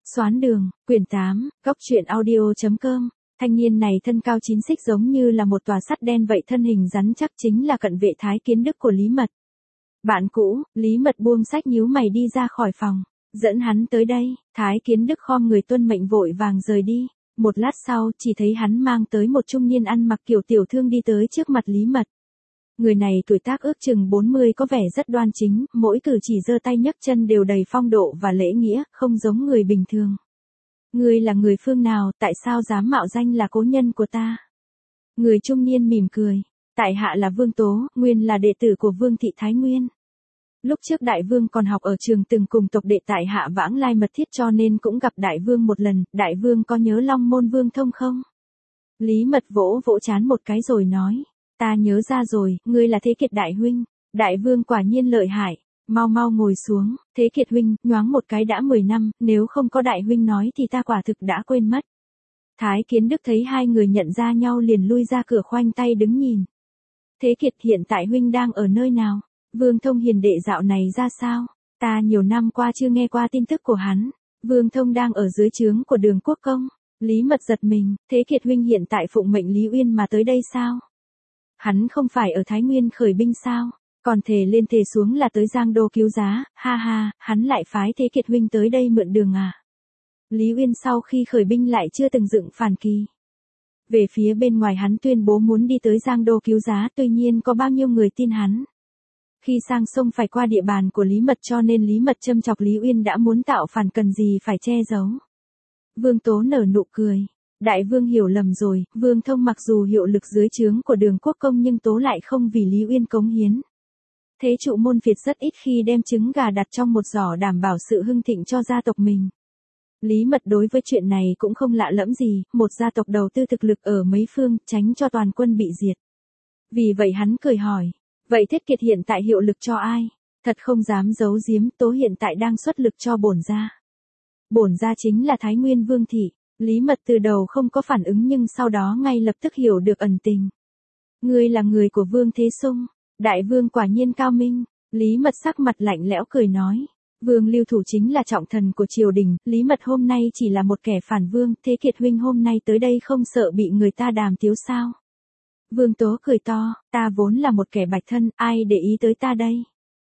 Xoán đường, quyển 8, góc truyện audio.com. Thanh niên này thân cao 9 xích giống như là một tòa sắt đen vậy, thân hình rắn chắc, chính là cận vệ Thái Kiến Đức của Lý Mật. Bạn cũ, Lý Mật buông sách nhíu mày đi ra khỏi phòng, dẫn hắn tới đây. Thái Kiến Đức khom người tuân mệnh vội vàng rời đi. Một lát sau, chỉ thấy hắn mang tới một trung niên ăn mặc kiểu tiểu thương đi tới trước mặt Lý Mật. Người này tuổi tác ước chừng 40, có vẻ rất đoan chính, mỗi cử chỉ giơ tay nhấc chân đều đầy phong độ và lễ nghĩa, không giống người bình thường. Ngươi là người phương nào, tại sao dám mạo danh là cố nhân của ta? Người trung niên mỉm cười. Tại hạ là Vương Tố, nguyên là đệ tử của Vương thị Thái Nguyên. Lúc trước đại vương còn học ở trường từng cùng tộc đệ tại hạ vãng lai mật thiết, cho nên cũng gặp đại vương một lần. Đại vương có nhớ Long Môn Vương Thông không? Lý Mật vỗ vỗ trán một cái rồi nói. Ta nhớ ra rồi, ngươi là Thế Kiệt đại huynh. Đại vương quả nhiên lợi hại. Mau mau ngồi xuống. Thế Kiệt huynh, nhoáng một cái đã 10 năm, nếu không có đại huynh nói thì ta quả thực đã quên mất. Thái Kiến Đức thấy hai người nhận ra nhau liền lui ra cửa khoanh tay đứng nhìn. Thế Kiệt, hiện tại huynh đang ở nơi nào? Vương Thông hiền đệ dạo này ra sao? Ta nhiều năm qua chưa nghe qua tin tức của hắn. Vương Thông đang ở dưới trướng của Đường Quốc Công. Lý Mật giật mình. Thế Kiệt huynh hiện tại phụng mệnh Lý Uyên mà tới đây sao? Hắn không phải ở Thái Nguyên khởi binh sao? Còn thề lên thề xuống là tới Giang Đô cứu giá, ha ha, hắn lại phái Thế Kiệt huynh tới đây mượn đường à? Lý Uyên sau khi khởi binh lại chưa từng dựng phản kỳ. Về phía bên ngoài hắn tuyên bố muốn đi tới Giang Đô cứu giá, tuy nhiên có bao nhiêu người tin hắn. Khi sang sông phải qua địa bàn của Lý Mật, cho nên Lý Mật châm chọc Lý Uyên đã muốn tạo phản, cần gì phải che giấu. Vương Tố nở nụ cười. Đại vương hiểu lầm rồi, Vương Thông mặc dù hiệu lực dưới trướng của Đường Quốc Công nhưng Tố lại không vì Lý Uyên cống hiến. Thế trụ môn Việt rất ít khi đem trứng gà đặt trong một giỏ đảm bảo sự hưng thịnh cho gia tộc mình. Lý Mật đối với chuyện này cũng không lạ lẫm gì, một gia tộc đầu tư thực lực ở mấy phương, tránh cho toàn quân bị diệt. Vì vậy hắn cười hỏi, vậy Thế Kiệt hiện tại hiệu lực cho ai? Thật không dám giấu giếm, Tố hiện tại đang xuất lực cho bổn gia. Bổn gia chính là Thái Nguyên Vương thị. Lý Mật từ đầu không có phản ứng nhưng sau đó ngay lập tức hiểu được ẩn tình. Ngươi là người của Vương Thế Sung. Đại vương quả nhiên cao minh. Lý Mật sắc mặt lạnh lẽo cười nói. Vương Lưu Thủ chính là trọng thần của triều đình, Lý Mật hôm nay chỉ là một kẻ phản vương, Thế Kiệt huynh hôm nay tới đây không sợ bị người ta đàm tiếu sao? Vương Tố cười to, ta vốn là một kẻ bạch thân, ai để ý tới ta đây?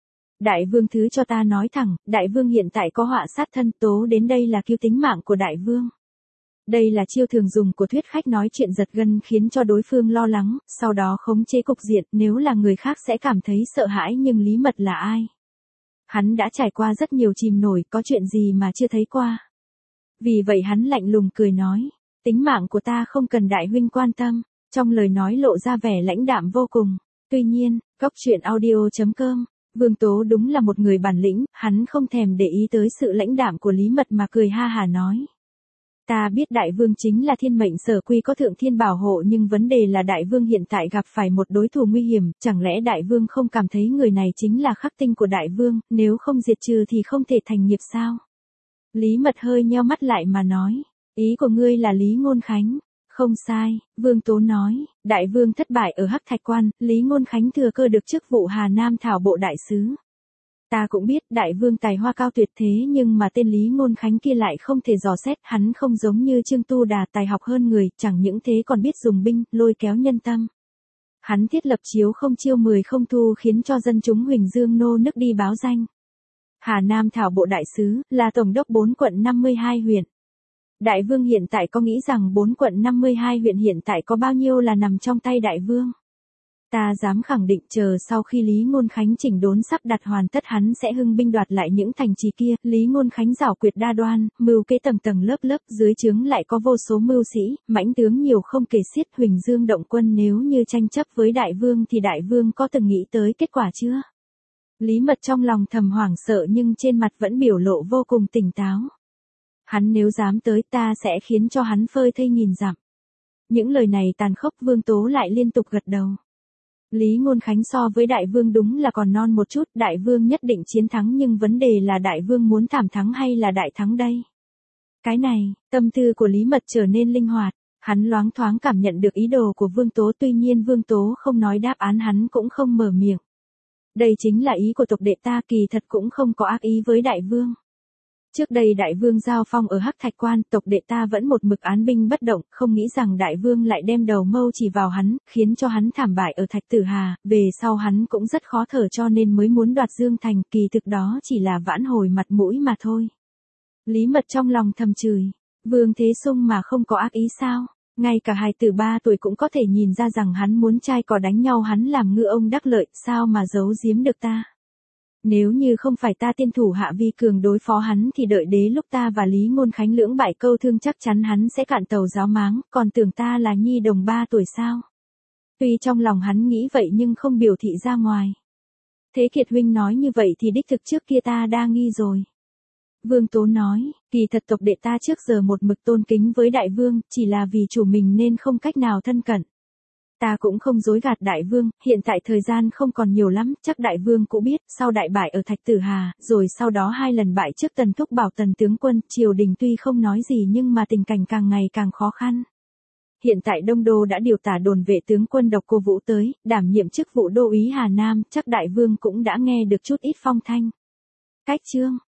Đại vương thứ cho ta nói thẳng, đại vương hiện tại có họa sát thân, Tố đến đây là cứu tính mạng của đại vương. Đây là chiêu thường dùng của thuyết khách nói chuyện giật gân khiến cho đối phương lo lắng, sau đó khống chế cục diện, nếu là người khác sẽ cảm thấy sợ hãi nhưng Lý Mật là ai? Hắn đã trải qua rất nhiều chìm nổi, có chuyện gì mà chưa thấy qua. Vì vậy hắn lạnh lùng cười nói, tính mạng của ta không cần đại huynh quan tâm, trong lời nói lộ ra vẻ lãnh đạm vô cùng. Tuy nhiên, góc truyện audio.com, Vương Tố đúng là một người bản lĩnh, hắn không thèm để ý tới sự lãnh đạm của Lý Mật mà cười ha hả nói. Ta biết đại vương chính là thiên mệnh sở quy có thượng thiên bảo hộ, nhưng vấn đề là đại vương hiện tại gặp phải một đối thủ nguy hiểm, chẳng lẽ đại vương không cảm thấy người này chính là khắc tinh của đại vương, nếu không diệt trừ thì không thể thành nghiệp sao? Lý Mật hơi nheo mắt lại mà nói, ý của ngươi là Lý Ngôn Khánh. Không sai, Vương Tố nói, đại vương thất bại ở Hắc Thạch Quan, Lý Ngôn Khánh thừa cơ được chức vụ Hà Nam Thảo Bộ Đại Sứ. Ta cũng biết đại vương tài hoa cao tuyệt thế nhưng mà tên Lý Ngôn Khánh kia lại không thể dò xét, hắn không giống như Trương Tu Đà tài học hơn người, chẳng những thế còn biết dùng binh, lôi kéo nhân tâm. Hắn thiết lập chiếu không chiêu 10 không thu khiến cho dân chúng Huỳnh Dương nô nức đi báo danh. Hà Nam Thảo Bộ Đại Sứ, là tổng đốc 4 quận 52 huyện. Đại vương hiện tại có nghĩ rằng 4 quận 52 huyện hiện tại có bao nhiêu là nằm trong tay đại vương? Ta dám khẳng định chờ sau khi Lý Ngôn Khánh chỉnh đốn sắp đặt hoàn tất hắn sẽ hưng binh đoạt lại những thành trì kia. Lý Ngôn Khánh giảo quyệt đa đoan, mưu kế tầng tầng lớp lớp, dưới trướng lại có vô số mưu sĩ, mãnh tướng nhiều không kể xiết. Huỳnh Dương động quân nếu như tranh chấp với đại vương thì đại vương có từng nghĩ tới kết quả chưa? Lý Mật trong lòng thầm hoảng sợ nhưng trên mặt vẫn biểu lộ vô cùng tỉnh táo. Hắn nếu dám tới ta sẽ khiến cho hắn phơi thây nghìn dặm. Những lời này tàn khốc, Vương Tố lại liên tục gật đầu. Lý Ngôn Khánh so với đại vương đúng là còn non một chút, đại vương nhất định chiến thắng nhưng vấn đề là đại vương muốn thảm thắng hay là đại thắng đây? Cái này, tâm tư của Lý Mật trở nên linh hoạt, hắn loáng thoáng cảm nhận được ý đồ của Vương Tố, tuy nhiên Vương Tố không nói đáp án, hắn cũng không mở miệng. Đây chính là ý của tộc đệ ta, kỳ thật cũng không có ác ý với đại vương. Trước đây đại vương giao phong ở Hắc Thạch Quan, tộc đệ ta vẫn một mực án binh bất động, không nghĩ rằng đại vương lại đem đầu mâu chỉ vào hắn, khiến cho hắn thảm bại ở Thạch Tử Hà, về sau hắn cũng rất khó thở cho nên mới muốn đoạt Dương Thành, kỳ thực đó chỉ là vãn hồi mặt mũi mà thôi. Lý Mật trong lòng thầm chửi, Vương Thế Sung mà không có ác ý sao? Ngay cả hài tử 3 tuổi cũng có thể nhìn ra rằng hắn muốn trai cò đánh nhau, hắn làm ngư ông đắc lợi, sao mà giấu giếm được ta? Nếu như không phải ta tiên thủ Hạ Vi Cường đối phó hắn thì đợi đế lúc ta và Lý Ngôn Khánh lưỡng bại câu thương chắc chắn hắn sẽ cạn tàu giáo máng, còn tưởng ta là nhi đồng 3 tuổi sao? Tuy trong lòng hắn nghĩ vậy nhưng không biểu thị ra ngoài. Thế Kiệt huynh nói như vậy thì đích thực trước kia ta đa nghi rồi. Vương Tố nói, kỳ thật tộc đệ ta trước giờ một mực tôn kính với đại vương, chỉ là vì chủ mình nên không cách nào thân cận. Ta cũng không dối gạt đại vương, hiện tại thời gian không còn nhiều lắm, chắc đại vương cũng biết, sau đại bại ở Thạch Tử Hà, rồi sau đó 2 lần bại trước Tần Thúc Bảo Tần tướng quân, triều đình tuy không nói gì nhưng mà tình cảnh càng ngày càng khó khăn. Hiện tại Đông Đô đã điều tả đồn vệ tướng quân Độc Cô Vũ tới, đảm nhiệm chức vụ đô úy Hà Nam, chắc đại vương cũng đã nghe được chút ít phong thanh. Cách chương